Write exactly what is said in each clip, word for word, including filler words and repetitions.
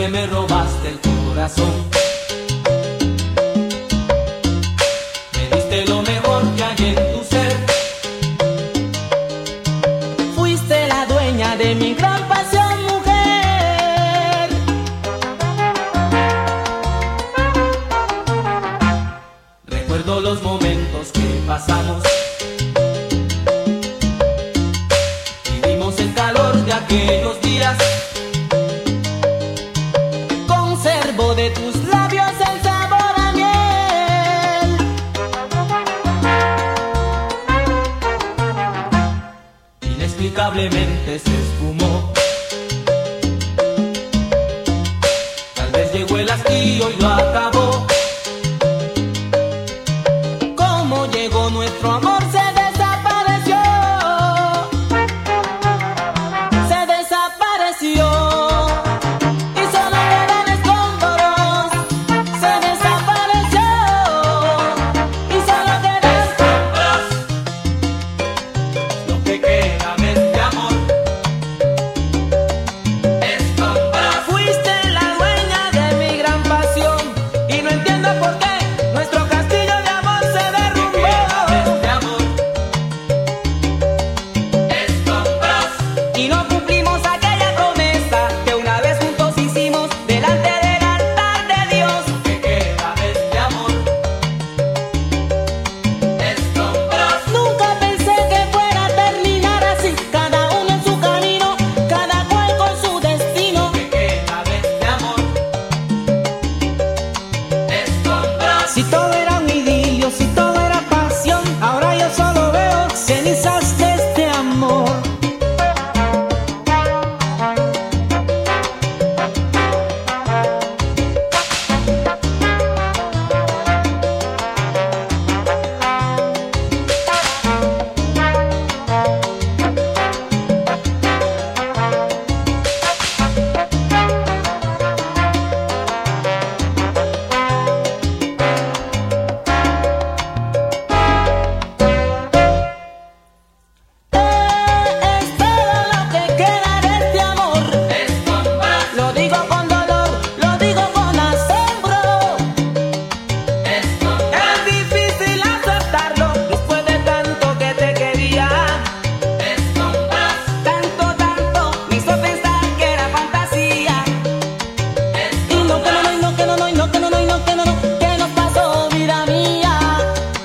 que me robaste el corazón. Me diste lo mejor que hay en tu ser. Fuiste la dueña de mi gran pasión, mujer. Recuerdo los momentos que pasamos. Vivimos el calor de aquellos días. Conservo de tus labios el sabor a miel. Inexplicablemente se esfumó. Tal vez llegó el hastío y lo acabó. Como llegó nuestro amor se desapareció. Se desapareció. Y solo quedan escombros. Se desapareció. Y solo quedan escombros. Lo que queda de este amor. Escombros. Fuiste la dueña de mi gran pasión. Y no entiendo por qué nuestro castillo de amor se derrumbó. Y no cumplimos aquella promesa que una vez juntos hicimos delante del altar de Dios. ¿Qué queda de este amor? Escombros. Nunca pensé que fuera a terminar así, cada uno en su camino, cada cual con su destino. ¿Qué queda de este amor? Escombros. Si todo era un idilio, si todo era pasión, ahora yo solo veo cenizas de este amor.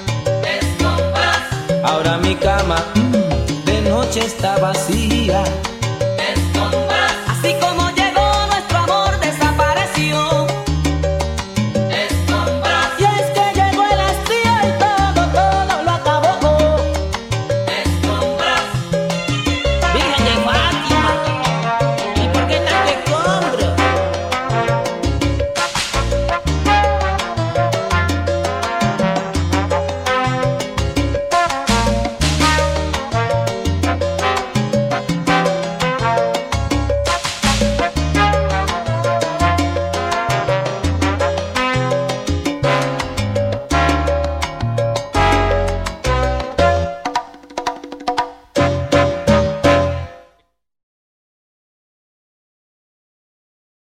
Ahora mi cama mm, de noche está vacía.